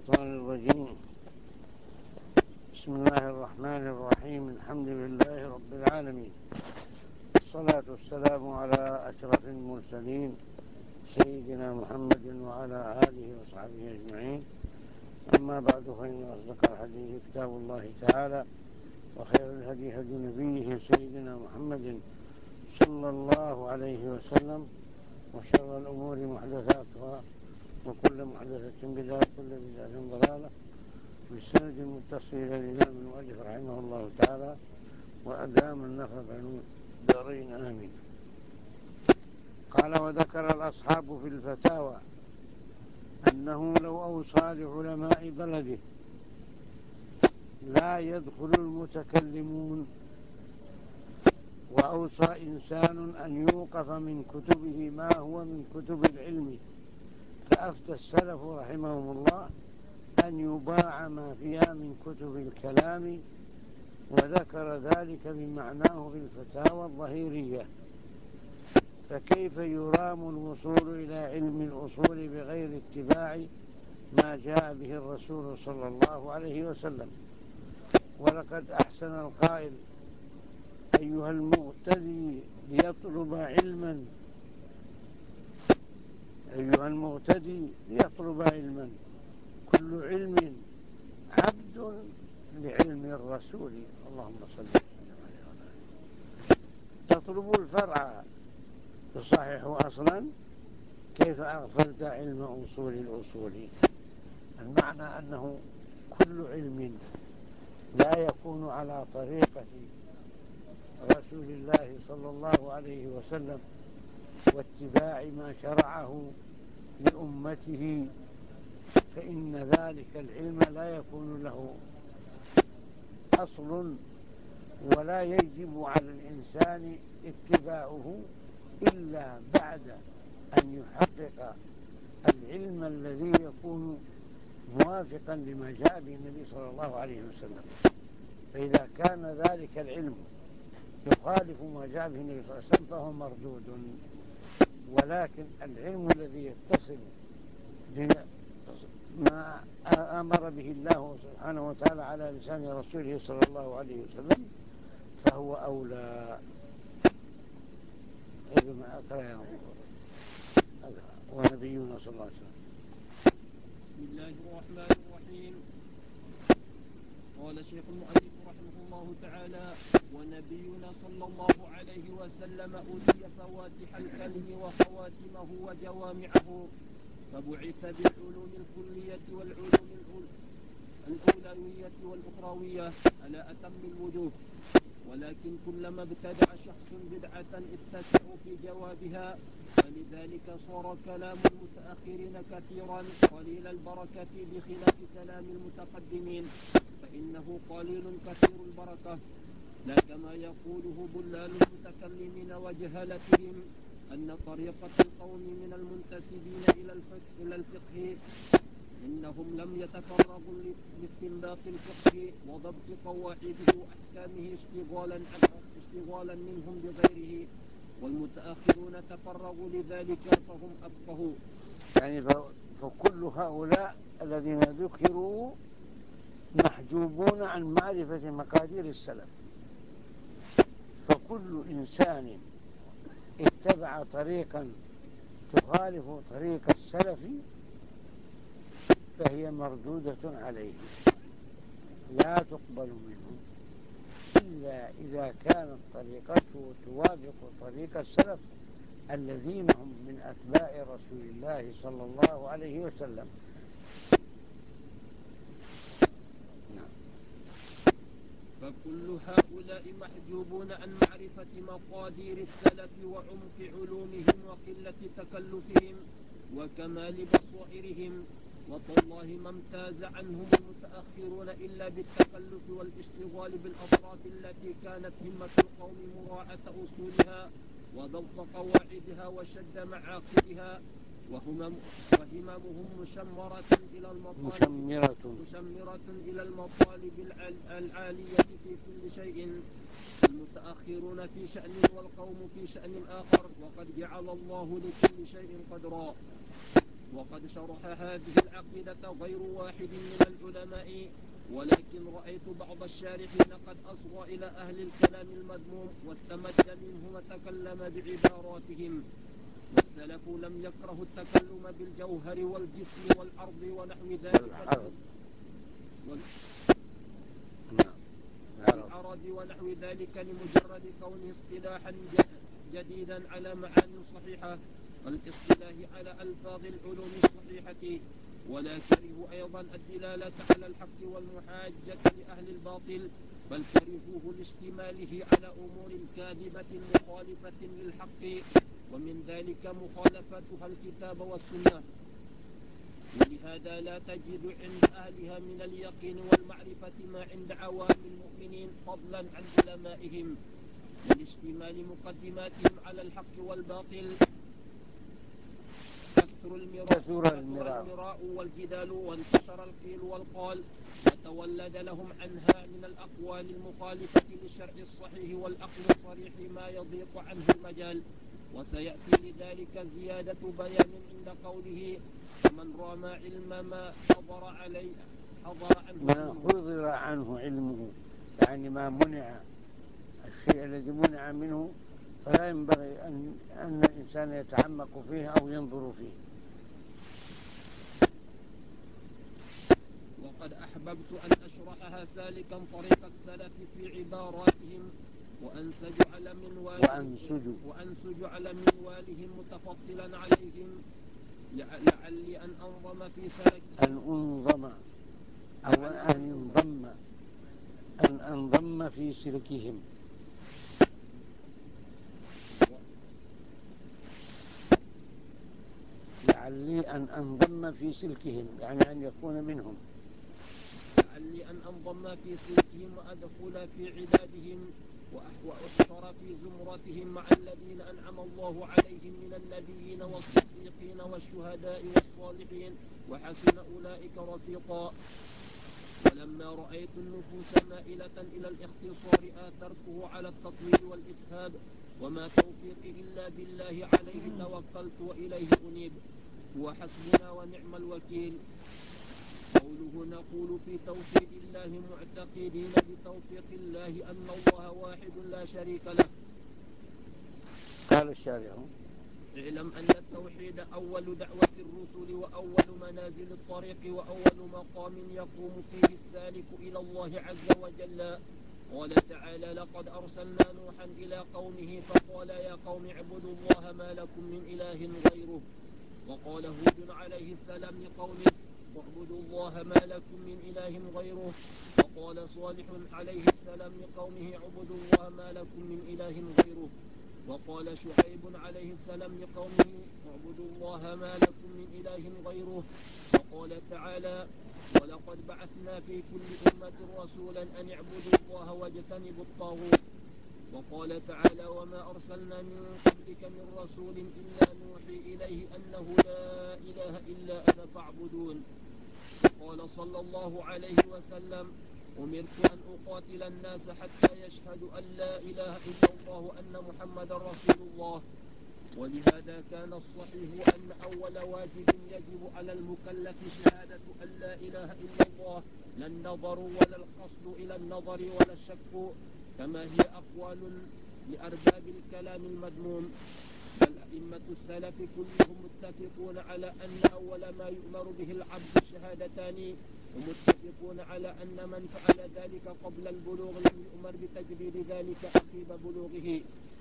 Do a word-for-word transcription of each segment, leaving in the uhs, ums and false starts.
الشيطان الرجيم. بسم الله الرحمن الرحيم. الحمد لله رب العالمين، الصلاة والسلام على أشرف المرسلين سيدنا محمد وعلى آله وصحبه أجمعين. أما بعد، فإن أصدق الحديث كتاب الله تعالى، وخير الهدي هدي نبيه سيدنا محمد صلى الله عليه وسلم، وشر الأمور محدثاتها، وكل محدثة بدعة، وكل بدعة ضلالة. بالسند المتصل إلى الإمام المؤلف رحمه الله تعالى، وأدام النفع بين دارين آمين. قال: وذكر الأصحاب في الفتاوى أنه لو أوصى لعلماء بلده لا يدخل المتكلمون، وأوصى إنسان أن يوقف من كتبه ما هو من كتب العلم، فأفتى السلف رحمهم الله أن يباع ما فيها من كتب الكلام، وذكر ذلك بمعناه في الفتاوى الظهيرية. فكيف يرام الوصول إلى علم الأصول بغير اتباع ما جاء به الرسول صلى الله عليه وسلم؟ ولقد أحسن القائل: أيها المغتدي ليطلب علما أيها المغتدي ليطلب علما كل علم عبد لعلم الرسول. اللهم صل وسلم عليه. تطلب الفرع تصحح أصلا، كيف أغفلت علم أصول الأصول؟ المعنى أنه كل علم لا يكون على طريقة رسول الله صلى الله عليه وسلم واتباع ما شرعه لأمته، فإن ذلك العلم لا يكون له أصل، ولا يجب على الإنسان اتباعه إلا بعد أن يحقق العلم الذي يكون موافقا لما جاء به النبي صلى الله عليه وسلم. فإذا كان ذلك العلم يخالف ما جاء به النبي صلى الله عليه وسلم فهو مردود. ولكن العلم الذي يتصل بما أمر به الله سبحانه وتعالى على لسان رسوله صلى الله عليه وسلم فهو أولى. ونبينا صلى الله عليه وسلم. بسم الله الرحمن الرحيم. قال الشيخ المؤلف رحمه الله تعالى: ونبينا صلى الله عليه وسلم أوتي فواتح الكلم وخواتمه وجوامعه، فبعث بالعلوم الكلية والعلوم الأولوية والأخروية على أتم الوجوه. ولكن كلما ابتدع شخص بدعة اتسعوا في جوابها، فلذلك صار كلام المتأخرين كثيرا قليل البركة بخلاف كلام المتقدمين، فإنه قليل كثير البركة. لا كما يقوله ضلال المتكلمين وجهلتهم أن طريقة القوم من المنتسبين إلى الفقه إنهم لم يتفرغوا لاستنباط الفقه وضبط قواعده وأحكامه اشتغالا اشتغالا منهم بغيره، والمتأخرون تفرغوا لذلك فهم أفقهوا. يعني فكل هؤلاء الذين ذكروا محجوبون عن معرفة مقادير السلف. فكل إنسان اتبع طريقا تخالف طريق السلف فهي مردودة عليه، لا تقبل منه إلا إذا كانت طريقته توافق طريق السلف الذين هم من أتباع رسول الله صلى الله عليه وسلم. فكل هؤلاء محجوبون عن معرفة مقادير السلف وعمق علومهم وقلة تكلفهم وكمال بصائرهم. وتالله ما امتاز عنهم المتأخرون إلا بالتكلف والاشتغال بالأطراف التي كانت همة القوم مراعاة أصولها وضبط قواعدها وشد معاقدها، وهممهم مشمرة إلى المطالب مشمرة, مشمرة إلى المطالب العالية في كل شيء. المتأخرون في شأن والقوم في شأن آخر، وقد جعل الله لكل شيء قدرا. وقد شرح هذه العقيدة غير واحد من العلماء، ولكن رأيت بعض الشارحين قد أصغى إلى أهل الكلام المذموم واستمد منهم وتكلم بعباراتهم. والسلف لم يكرهوا التكلم بالجوهر والجسم والأرض ونحو ذلك والعرض ونحو ذلك لمجرد كونه اصطلاحا جديدا على معاني صحيحة والاصطلاح على ألفاظ العلوم الصحيحة. ولا كرهوا أيضا الدلالة على الحق والمحاجة لأهل الباطل، بل كرهوه لاشتماله على أمور كاذبة مخالفة للحق، ومن ذلك مخالفتها الكتاب والسنة. ولهذا لا تجد عند أهلها من اليقين والمعرفة ما عند عوام المؤمنين فضلا عن علمائهم، لاشتمال مقدماتهم على الحق والباطل. كثر المراء والجدال وانتشر القيل والقال، وتولد لهم عنها من الأقوال المخالفة للشرع الصحيح والعقل الصريح ما يضيق عنه المجال. وسيأتي لذلك زيادة بيان عند قوله: فمن رام علم ما حضر عليه حضر عنه ما حضر عنه علمه، يعني ما منع، الشيء الذي منع منه فلا ينبغي أن, أن الإنسان يتعمق فيه أو ينظر فيه. وقد أحببت أن أشرحها سالكا طريق السلف في عباراتهم، وأنسج على منوالهم وأنسج على منوالهم متفضلا عليهم، لعلي أن أنظم في سلك أن أنظم أو أن انضم أن أنضم في سلكهم لعلي أن أنضم في سلكهم، يعني أن يكون منهم. لعلي أن أنضم في سلكهم وأدخل في عبادهم وأحشر في زمرتهم مع الذين أنعم الله عليهم من النبيين والصديقين والشهداء والصالحين، وحسن أولئك رفيقا. ولما رأيت النفوس مائلة إلى الاختصار آثرته على التطويل والإسهاب، وما توفيقي إلا بالله، عليه توكلت وإليه أنيب، هو حسبنا ونعم الوكيل. قوله: نقول في توحيد الله معتقدين بتوفيق الله أن الله واحد لا شريك له. قال الشارع: اعلم أن التوحيد أول دعوة الرسل وأول منازل الطريق وأول مقام يقوم فيه السالك إلى الله عز وجل. قال تعالى: لقد أرسلنا نوحا إلى قومه فقال يا قوم اعبدوا الله ما لكم من إله غيره. وقال هود عليه السلام لقومه: واعبدوا الله ما لكم من إله غيره. وقال صالح عليه السلام لقومه: اعبدوا الله ما لكم من إله غيره. وقال شعيب عليه السلام لقومه: اعبدوا الله ما لكم من إله غيره. وقال تعالى: ولقد بعثنا في كل أمة رسولا أن اعبدوا الله واجتنبوا الطاغوت. وقال تعالى: وما أرسلنا من قبلك من رسول إلا نوحي إليه أنه لا إله إلا أنا فاعبدون. وقال صلى الله عليه وسلم: أمرت أن أقاتل الناس حتى يشهدوا أن لا إله إلا الله وأن محمد رسول الله. ولهذا كان الصحيح أن أول واجب يجب على المكلف شهادة أن لا إله إلا الله، لا النظر ولا القصد إلى النظر ولا الشك، كما هي أقوال لأرباب الكلام المذموم. بل أئمة السلف كلهم متفقون على أن أول ما يؤمر به العبد الشهادتان، ومتفقون على أن من فعل ذلك قبل البلوغ لم يؤمر بتجديد ذلك عقب بلوغه،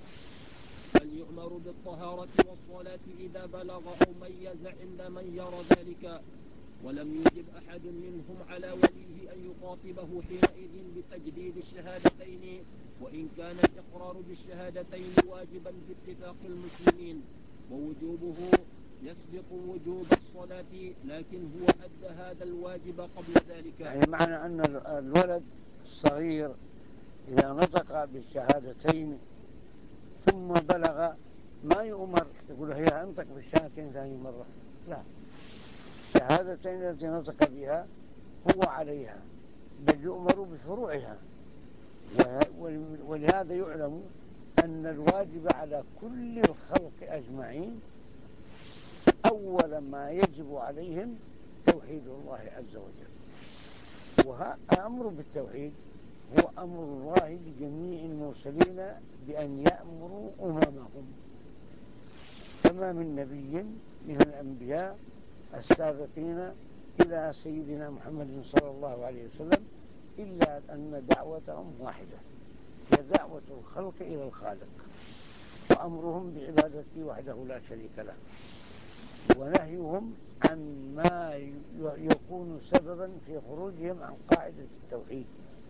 بل يؤمر بالطهارة والصلاة إذا بلغ أو ميز عند من يرى ذلك. ولم يجب أحد منهم على وليه أن يخاطبه حينئذ بتجديد الشهادتين، وإن كان الإقرار بالشهادتين واجبا باتفاق المسلمين، ووجوبه يسبق وجوب الصلاة، لكن هو أدى هذا الواجب قبل ذلك. يعني معنى أن الولد الصغير إذا نطق بالشهادتين ثم بلغ ما يؤمر يقول هي أنطق بالشهادتين ثاني مرة، لا، الشهادتين التي نطق بها هو عليها، بل يؤمر بفروعها. ولهذا يعلم أن الواجب على كل الخلق أجمعين أول ما يجب عليهم توحيد الله عز وجل. والأمر بالتوحيد هو أمر الله لجميع المرسلين بأن يأمروا أممهم، فما من نبي من الأنبياء السابقين إلى سيدنا محمد صلى الله عليه وسلم إلا أن دعوتهم واحدة، هي دعوة الخلق إلى الخالق، وأمرهم بعبادته وحده لا شريك له، ونهيهم عن ما يكون سببا في خروجهم عن قاعدة التوحيد.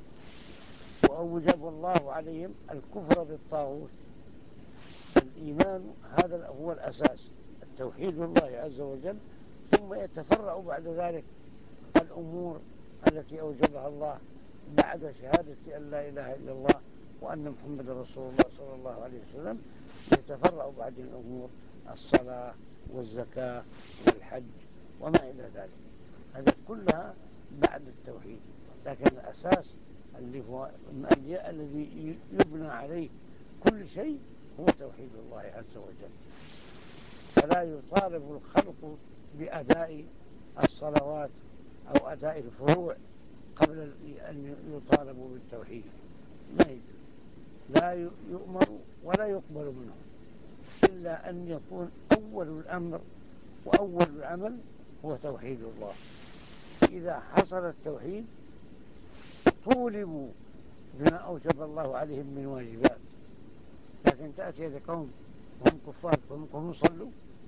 وأوجب الله عليهم الكفر بالطاغوت. الإيمان هذا هو الأساس، التوحيد الله عز وجل، ثم يتفرع بعد ذلك الأمور التي أوجبها الله بعد شهادة أن لا إله إلا الله وأن محمد رسول الله صلى الله عليه وسلم. يتفرع بعد الأمور الصلاة والزكاة والحج وما إلى ذلك، هذه كلها بعد التوحيد. لكن الأساس اللي هو الذي يبنى عليه كل شيء هو توحيد الله عز وجل. فلا يطالب الخلق بأداء الصلوات أو أداء الفروع قبل أن يطالبوا بالتوحيد، ما يجب. لا يؤمر ولا يقبل منه إلا أن يكون أول الأمر وأول العمل هو توحيد الله. إذا حصل التوحيد طولبوا بما أوجب الله عليهم من واجبات. لكن تأتي لقوم وهم كفار وهم يصلوا،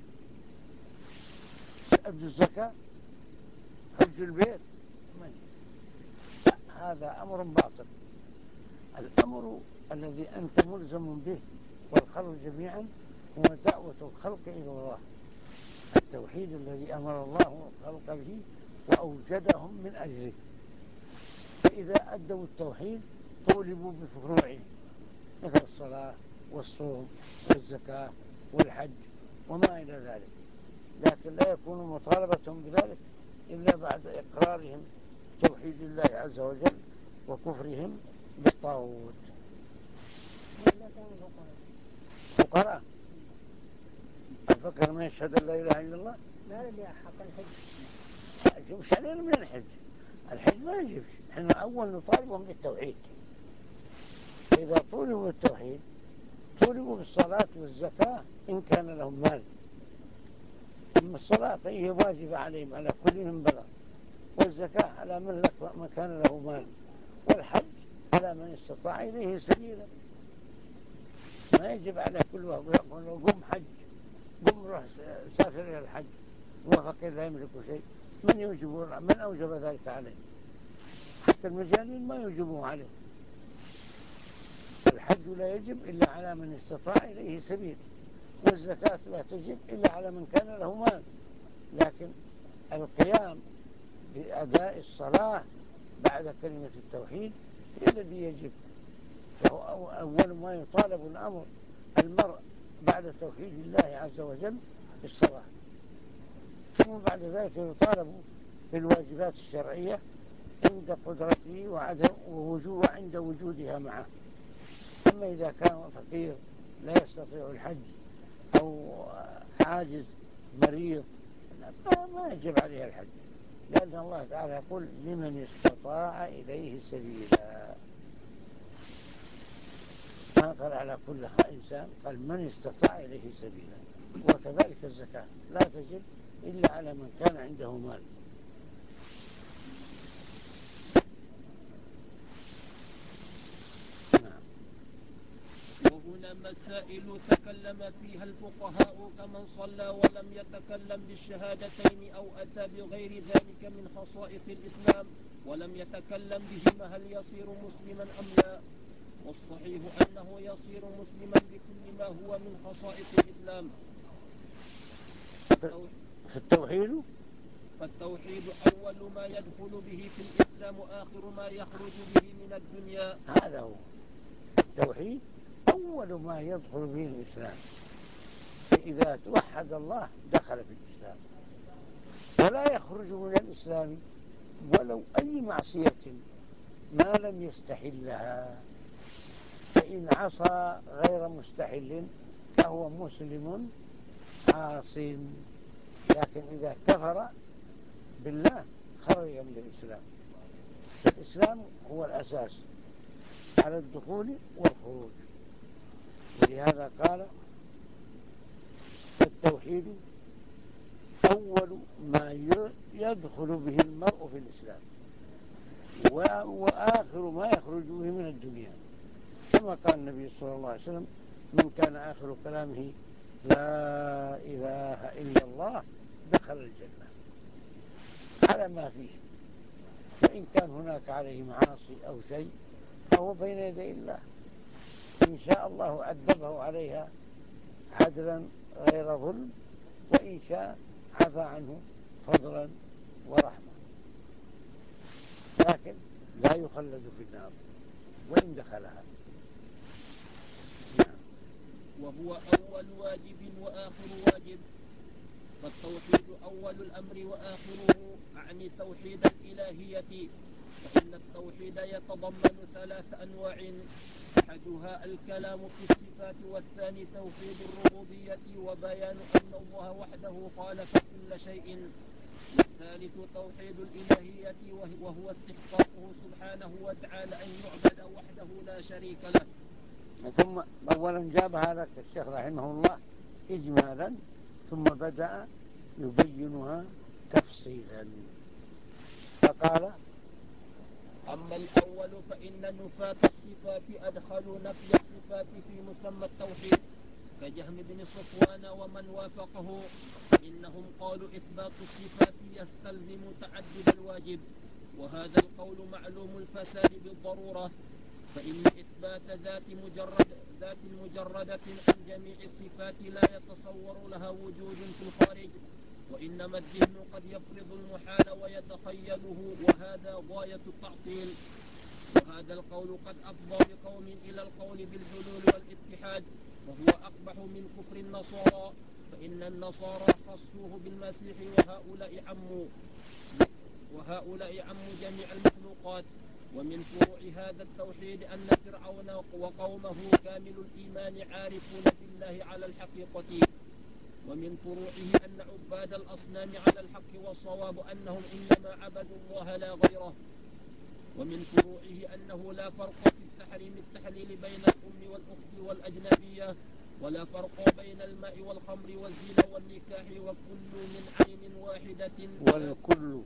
أدوا الزكاة، حجوا البيت، هذا أمر باطل. الأمر الذي أنت ملزم به والخلق جميعا هو دعوة الخلق إلى الله، التوحيد الذي أمر الله الخلق به وأوجدهم من أجله. فإذا أدوا التوحيد طولبوا بفروعه مثل الصلاة والصوم والزكاة والحج وما إلى ذلك، لكن لا يكون مطالبة بذلك إلا بعد إقرارهم توحيد الله عز وجل وكفرهم بالطاغوت. فقراء الفقر ما يشهد أن لا إله إلا الله ما لدي حق الحج. مش علينا من الحج، الحج ما يجبش، احنا أول نطالبهم بالتوحيد. فإذا طولبوا بالتوحيد طولبوا بالصلاة والزكاة إن كان لهم مال. أما الصلاة فهي واجبة عليهم على كل من بلغ، والزكاة على من لك كان له مال، والحج على من استطاع إليه سبيلا. ما يجب على كل واحد يقول قم حج، قم روح سافر إلى الحج، وفقير لا يملك شيء. من يوجب من أوجب ذلك عليه؟ حتى المجانين ما يوجبوه عليه. الحج لا يجب إلا على من استطاع إليه سبيل، والزكاة لا تجب إلا على من كان له مال. لكن القيام بأداء الصلاة بعد كلمة التوحيد هي الذي يجب، فهو أول ما يطالب الأمر المرء بعد توحيد الله عز وجل بالصلاة، ثم بعد ذلك يطالب بالواجبات الشرعية عند قدرته وعدم ووجود وعند وجودها معه. أما إذا كان فقير لا يستطيع الحج أو عاجز مريض ما يجب عليه الحج، لأن الله تعالى يقول لمن استطاع إليه سبيلا، ما قال على كل إنسان، قال من استطاع إليه سبيلا. وكذلك الزكاة لا تجب إلا على من كان عنده مال. وهنا مسائل تكلم فيها الفقهاء كمن صلى ولم يتكلم بالشهادتين أو أتى بغير ذلك من خصائص الإسلام ولم يتكلم بهما هل يصير مسلما أم لا؟ والصحيح أنه يصير مسلما بكل ما هو من خصائص الإسلام. في التوحيد فالتوحيد أول ما يدخل به في الإسلام وآخر ما يخرج به من الدنيا. هذا هو التوحيد، أول ما يدخل به الإسلام. فإذا توحد الله دخل في الإسلام، ولا يخرج من الإسلام ولو أي معصية ما لم يستحلها. فإن عصى غير مستحل فهو مسلم عاص. لكن إذا كفر بالله خرج من الإسلام. الإسلام هو الأساس على الدخول والخروج. ولهذا قال التوحيد أول ما يدخل به المرء في الإسلام وآخر ما يخرج به من الدنيا، كما قال النبي صلى الله عليه وسلم: من كان آخر كلامه لا إله إلا الله دخل الجنة على ما فيه. وإن كان هناك عليه معاصي أو شيء فهو بين يدي الله، إن شاء الله عذبه عليها عدلا غير ظلم، وإن شاء عفى عنه فضلا ورحمة، لكن لا يخلد في النار وإن دخلها. نعم. وهو أول واجب وآخر واجب، فالتوحيد أول الأمر وآخره، أعني توحيد الإلهية. فإن التوحيد يتضمن ثلاث أنواع: أحدها الكلام في الصفات، والثاني توحيد الربوبية وبيان أن الله وحده خالق كل شيء، والثالث توحيد الإلهية وهو استحقاقه سبحانه وتعالى أن يعبد وحده لا شريك له. ثم أولا جابها لك الشيخ رحمه الله إجمالا، ثم بدأ يبينها تفصيلا، فقال: أما الأول فإن نفاة الصفات أدخلوا نفي الصفات في مسمى التوحيد كجهم بن صفوان ومن وافقه، فإنهم قالوا إثبات الصفات يستلزم تعدد الواجب، وهذا القول معلوم الفساد بالضرورة، فإن إثبات ذات مجرد ذات مجردة عن جميع الصفات لا يتصور لها وجود في الخارج، وإنما الذهن قد يفرض المحال ويتخيله، وهذا غاية التعطيل. وهذا القول قد أفضى بقوم إلى القول بالحلول والاتحاد، وهو أقبح من كفر النصارى، فإن النصارى خصوه بالمسيح وهؤلاء عموا وهؤلاء عموا جميع المخلوقات. ومن فروع هذا التوحيد أن فرعون وقومه كامل الإيمان عارفون بالله على الحقيقة. ومن فروعه أن عباد الأصنام على الحق والصواب أنهم إنما عبدوا الله لا غيره. ومن فروعه أنه لا فرق في التحريم التحليل بين الأم والأخت والأجنبية، ولا فرق بين الماء والخمر والزنا والنكاح، وكل من عين واحدة والكل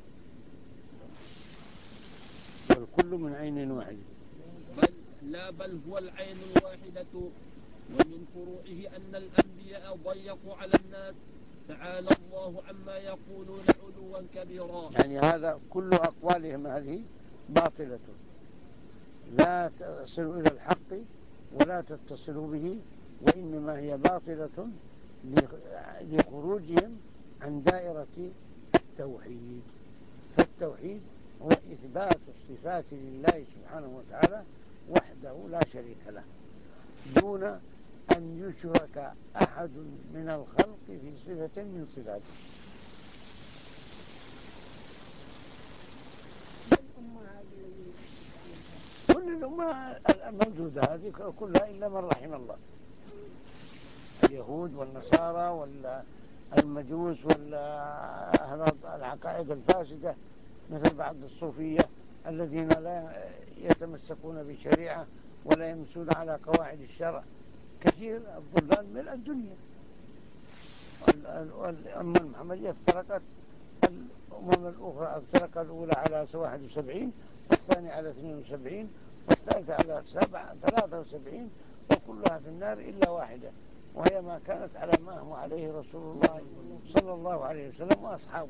والكل من عين واحدة بل لا بل هو العين الواحدة. ومن فروعه أن الأنبياء ضيقوا على الناس، تعالى الله عما يقولون علوا كبيرا. يعني هذا كل أقوالهم هذه باطلة، لا تصل إلى الحق ولا تتصل به، وإنما هي باطلة لخروجهم عن دائرة التوحيد. فالتوحيد هو إثبات الصفات لله سبحانه وتعالى وحده لا شريك له، دون أن يشرك أحد من الخلق في صفة من صفاته. كل الأمة الموجودة هذه كلها إلا من رحم الله، اليهود والنصارى والمجوس والأهل العقائد الفاسدة مثل بعض الصوفية الذين لا يتمسكون بشريعة ولا يمسون على قواعد الشرع. كثير الضلال من الدنيا. الأمة المحمدية افترقت، الأمم الأخرى افترقت، الأولى على واحد وسبعين، والثانية على اثنين وسبعين، والثالثة على ثلاثة وسبعين، وكلها في النار إلا واحدة، وهي ما كانت على ما هو عليه رسول الله صلى الله عليه وسلم وأصحابه.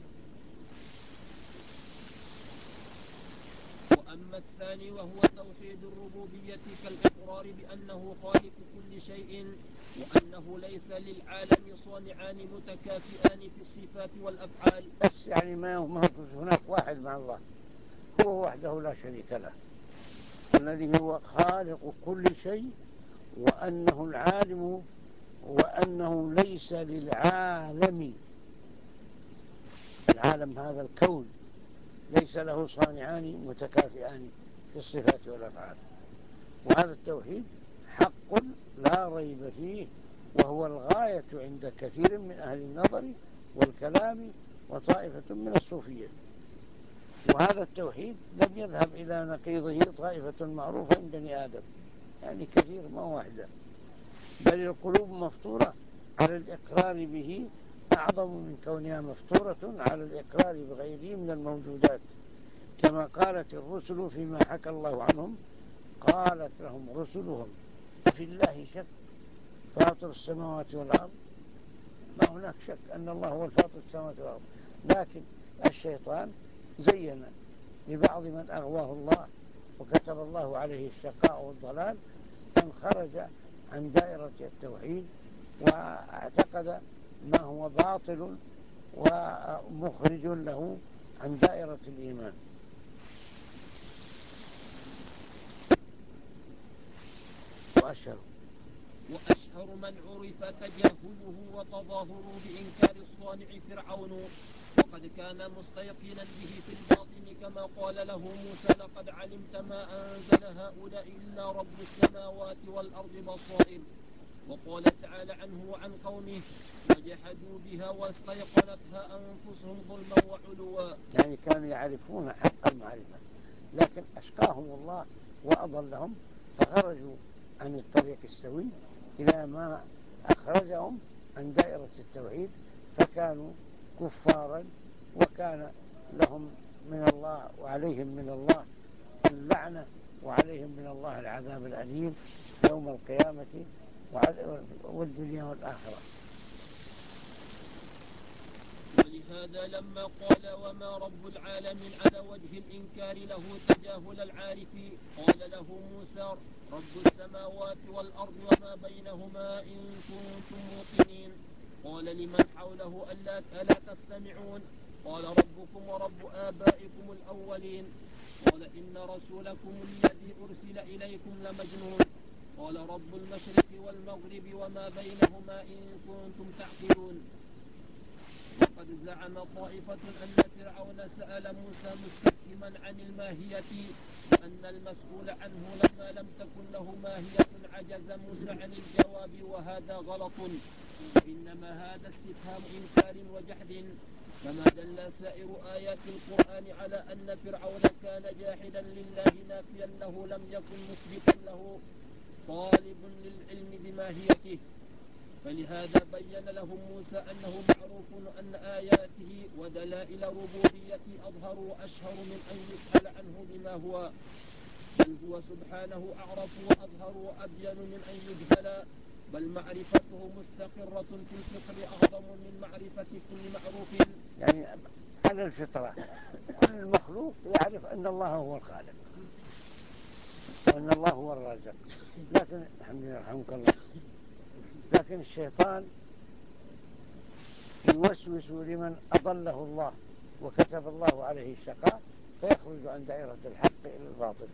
وأما الثاني وهو توحيد الربوبية كالإقرار بأنه خالق كل شيء، وأنه ليس للعالم صانعان متكافئان في الصفات والأفعال. بس يعني ما هناك واحد مع الله، هو وحده لا شريك له، الذي هو خالق كل شيء، وأنه العالم، وأنه ليس للعالم، العالم هذا الكون ليس له صانعان متكافئان في الصفات والأفعال. وهذا التوحيد حق لا ريب فيه، وهو الغاية عند كثير من أهل النظر والكلام وطائفة من الصوفية. وهذا التوحيد لم يذهب إلى نقيضه طائفة معروفة عند بني آدم، يعني كثير ما واحدة، بل القلوب مفطورة على الإقرار به أعظم من كونها مفطورة على الإقرار بغيره من الموجودات، كما قالت الرسل فيما حكى الله عنهم، قالت لهم رسلهم أفي الله شك فاطر السماوات والأرض. ما هناك شك أن الله هو الفاطر السماوات والأرض، لكن الشيطان زين لبعض من أغواه الله وكتب الله عليه الشقاء والضلال أن خرج عن دائرة التوحيد واعتقد ما هو باطل ومخرج له عن دائرة الإيمان. وأشهر وأشهر من عرف تجاهله وتظاهره بإنكار الصانع فرعون، وقد كان مستيقنا به في الباطن، كما قال له موسى لقد علمت ما أنزل هؤلاء إلا رب السماوات والأرض بصائر. وقال تعالى عنه وعن قومه وجحدوا بها واستيقنتها أنفسهم ظلما وعلوا. يعني كانوا يعرفون حق المعرفة، لكن أشقاهم الله وأضلهم فخرجوا عن الطريق السوي إلى ما أخرجهم عن دائرة التوحيد، فكانوا كفارا، وكان لهم من الله وعليهم من الله اللعنة وعليهم من الله العذاب الأليم يوم القيامة والدنيا والآخرة. ولهذا لما قال وما رب العالمين على وجه الإنكار له تجاهل العارف، قال له موسى رب السماوات والأرض وما بينهما إن كنتم موقنين. قال لمن حوله ألا, ألا تستمعون؟ قال ربكم ورب آبائكم الأولين. قال إن رسولكم الذي أرسل إليكم لمجنون. قال رب المشرق والمغرب وما بينهما إن كنتم تعقلون. وقد زعم طائفة أن فرعون سأل موسى مستفهما عن الماهية، وأن المسؤول عنه لما لم تكن له ماهية عجز موسى عن الجواب، وهذا غلط، وإنما هذا استفهام إنكار وجحد، كما دل سائر آيات القرآن على أن فرعون كان جاحدا لله نافيا له لم يكن مثبتا له طالب للعلم بماهيته. فلهذا بين لهم موسى أنه معروف أن آياته ودلائل ربوبيته أظهر وأشهر من أن يسأل عنه بما هو، بل هو سبحانه أعرف وأظهر وأبين من أن يجهل، بل معرفته مستقرة في الفطر أعظم من معرفة كل معروف. يعني على الفطرة كل المخلوق يعرف أن الله هو الخالق وأن الله هو الرازق، لكن الحمد لله رحمك الله، لكن الشيطان يوسوس لمن أضله الله وكتب الله عليه الشقاء فيخرج عن دائرة الحق إلى الباطل.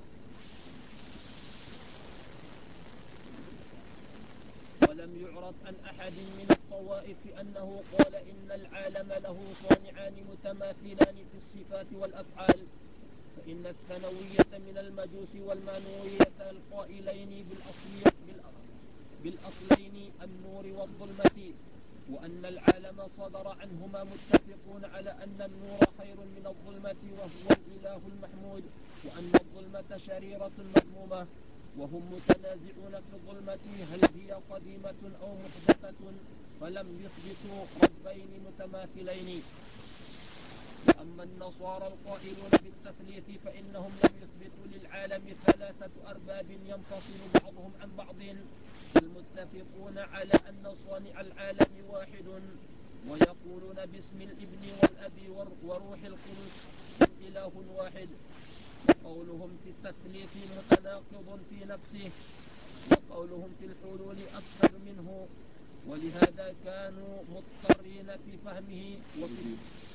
ولم يعرف عن أحد من الطوائف أنه قال إن العالم له صانعان متماثلان في الصفات والأفعال، فإن الثانوية من المجوس والمانوية القائلين بالأصلية بالأصلين النور والظلمة، وأن العالم صدر عنهما متفقون على أن النور خير من الظلمة وهو الإله المحمود، وأن الظلمة شريرة مذمومة، وهم متنازعون في الظلمة هل هي قديمة أو محدثة، فلم يثبتوا ربين متماثلين. وأما النصارى القائلون بالتثليث فإنهم لم يثبتوا للعالم ثلاثة أرباب ينفصل بعضهم عن بعض، المتفقون على أن صانع العالم واحد، ويقولون باسم الابن والأب وروح القدس إله واحد. وقولهم في التثليث متناقض في نفسه، وقولهم في الحلول أكثر منه، ولهذا كانوا مضطرين في فهمه وفي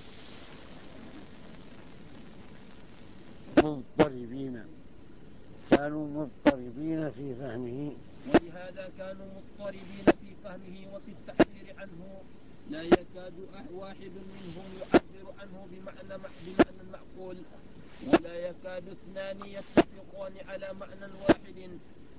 مضطربين كانوا مضطربين في فهمه ولهذا كانوا مضطربين في فهمه وفي التعبير عنه، لا يكاد واحد منهم يعبر عنه بمعنى بمعنى معقول، ولا يكاد اثنان يتفقان على معنى واحد،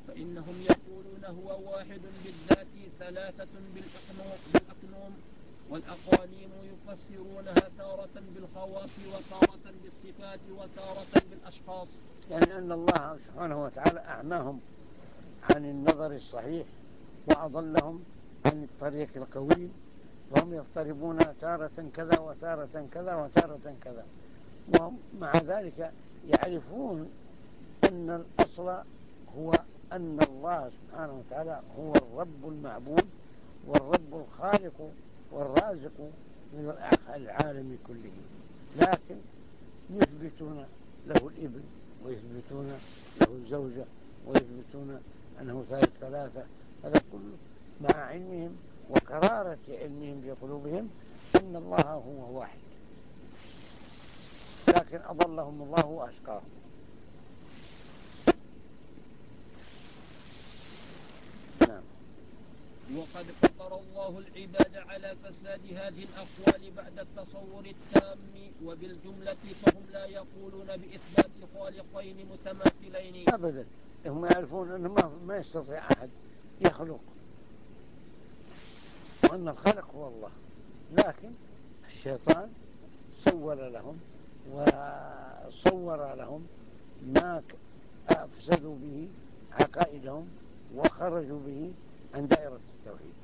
فإنهم يقولون هو واحد بالذات ثلاثة بالأكنوم, والأقانيم يفسرونها تارة بالخواص وتارة بالصفات وتارة بالأشخاص. يعني أن الله سبحانه وتعالى أعماهم عن النظر الصحيح وأضلهم عن الطريق القويم، وهم يضطربون تارة كذا وتارة كذا وتارة كذا، وهم مع ذلك يعرفون أن الأصل هو أن الله سبحانه وتعالى هو الرب المعبود والرب الخالق والرازق للعالم كله، لكن يثبتون له الابن ويثبتون له الزوجة ويثبتون أنه ثالث ثلاثة، هذا كله مع علمهم وقرارة علمهم بقلوبهم أن الله هو واحد، لكن أضلهم الله وأشقاهم. نعم. وقد فطر الله العباد على فساد هذه الأقوال بعد التصور التام، وبالجملة فهم لا يقولون بإثبات خالقين متماثلين أبدا، هم يعرفون أنه ما يستطيع أحد يخلق، وأن الخالق هو الله، لكن الشيطان سول لهم وصور لهم ما أفسدوا به عقائدهم وخرجوا به عن دائرة التوحيد.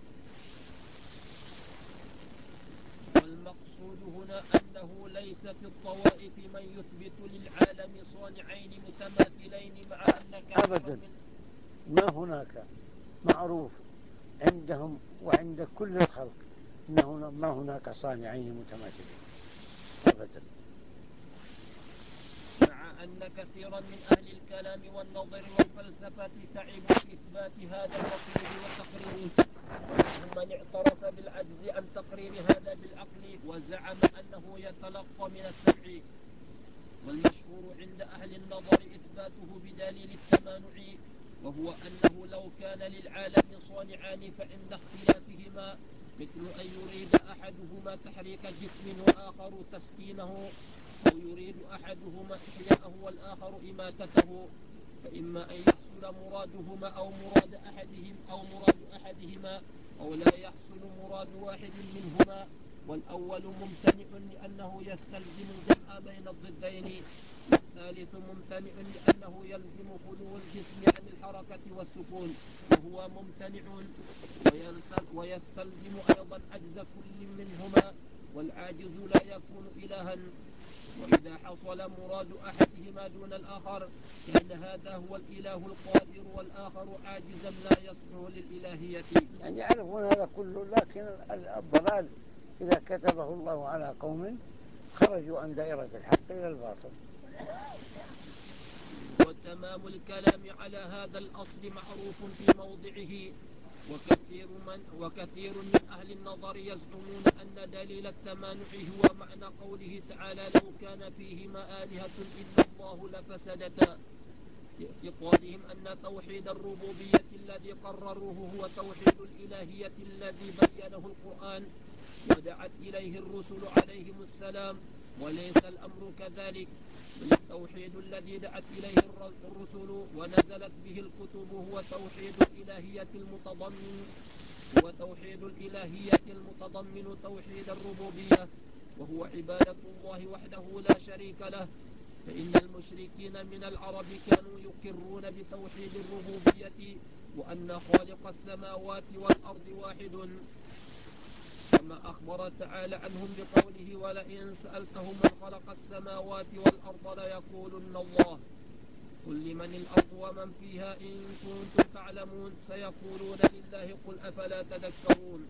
والمقصود هنا أنه ليس في الطوائف من يثبت للعالم صانعين متماثلين، مع أن أبدا ما هناك معروف عندهم وعند كل الخلق أنه ما هناك صانعين متماثلين أبدا، مع أن كثيرا من أهل الكلام والنظر والفلسفة تعبوا في إثبات هذا التقرير وتقريره، ومنهم من اعترف بالعجز عن تقرير هذا بالعقل وزعم أنه يتلقى من السمع. والمشهور عند أهل النظر إثباته بدليل التمانع، وهو أنه لو كان للعالم صانعان فعند اختلافهما، مثل أن يريد أحدهما تحريك جسم وآخر تسكينه، أو يريد أحدهما إحياءه والآخر إماتته، فإما أن يحصل مرادهما أو مراد أحدهم أو مراد أحدهما أو لا يحصل مراد واحد منهما، والأول ممتنع لأنه يستلزم الجمع بين الضدين، والثالث ممتنع لأنه يلزم خلو الجسم عن الحركة والسكون وهو ممتنع، ويستلزم أيضا عجز كل منهما، والعاجز لا يكون إلها. وإذا حصل مراد أحدهما دون الآخر كان هذا هو الإله القادر والآخر عاجزا لا يصلح للإلهية. يعني يعرفون هذا كله، لكن الضلال إذا كتبه الله على قوم خرجوا عن دائرة الحق إلى الباطل. وتمام الكلام على هذا الأصل معروف في موضعه، وكثير من, وكثير من أهل النظر يزعمون أن دليل التمانع هو معنى قوله تعالى لو كان فيهما آلهة إلا الله لفسدتا، باعتقادهم أن توحيد الربوبية الذي قرروه هو توحيد الإلهية الذي بينه القرآن ودعت إليه الرسل عليهم السلام، وليس الأمر كذلك، بل التوحيد الذي دعت إليه الرسل ونزلت به الكتب هو توحيد الإلهية المتضمن هو توحيد الإلهية المتضمن توحيد الربوبية، وهو عبادة الله وحده لا شريك له. فإن المشركين من العرب كانوا يقرون بتوحيد الربوبية وأن خالق السماوات والأرض واحد، كما أخبر تعالى عنهم بقوله ولئن سألتهم من خلق السماوات والأرض ليقولن الله، قل لمن الأرض ومن فيها إن كنتم تعلمون سيقولون لله قل أفلا تذكرون.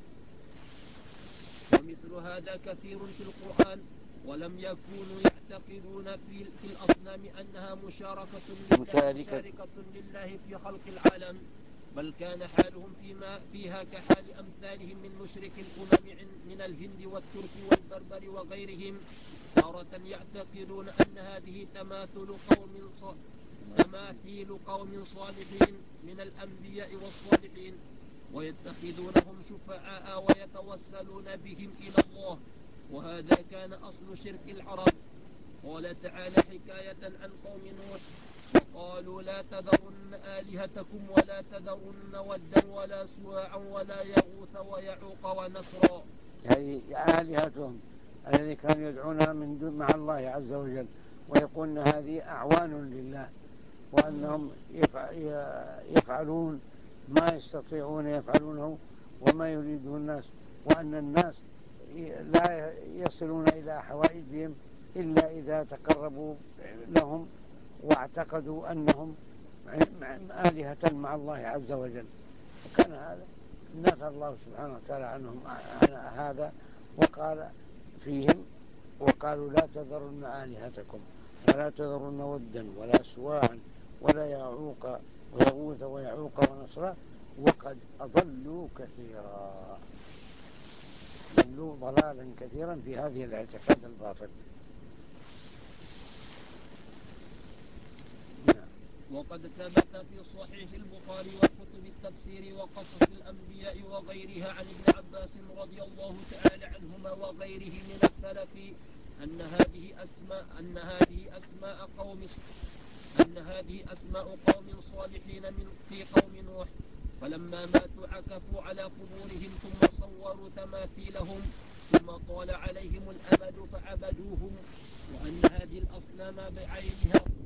ومثل هذا كثير في القرآن، ولم يكونوا يعتقدون في, في الأصنام أنها مشاركة لله, مشاركة لله في خلق العالم، بل كان حالهم فيما فيها كحال أمثالهم من مشرك الأمم من الهند والترك والبربر وغيرهم، تارة يعتقدون أن هذه تماثل قوم تماثيل قوم صالحين من الأنبياء والصالحين، ويتخذونهم شفعاء ويتوسلون بهم إلى الله، وهذا كان أصل شرك العرب. قال تعالى حكاية عن قوم نوح وقالوا لا تذرن آلهتكم ولا تذرن ودا ولا سواعا ولا يغوث ويعوق ونسرا. هذه آلهتهم الذي كانوا يدعونها من دون مع الله عز وجل، ويقولون هذه أعوان لله، وأنهم يفعلون ما يستطيعون يفعلونه وما يريده الناس، وأن الناس لا يصلون إلى حوائجهم إلا إذا تقربوا لهم واعتقدوا أنهم آلهة مع الله عز وجل. وكان هذا نهى الله سبحانه وتعالى عنهم عن هذا، وقال فيهم وقالوا لا تذرن آلهتكم ولا تذرن ودا ولا سواعا ولا يعوق ويغوث ويعوق ونسرا وقد أضلوا كثيرا، ضلوا ضلالا كثيرا في هذه الاعتقاد الباطل. وقد ثبت في صحيح البخاري وكتب التفسير وقصص الأنبياء وغيرها عن ابن عباس رضي الله تعالى عنهما وغيره من السلف أن هذه أسماء أن هذه أسماء قوم أن هذه أسماء قوم صالحين من في قوم نوح، فلما ماتوا عكفوا على قبورهم ثم صوروا تماثيلهم ثم طال عليهم الأمد فعبدوهم، وأن هذه الأصنام بعينها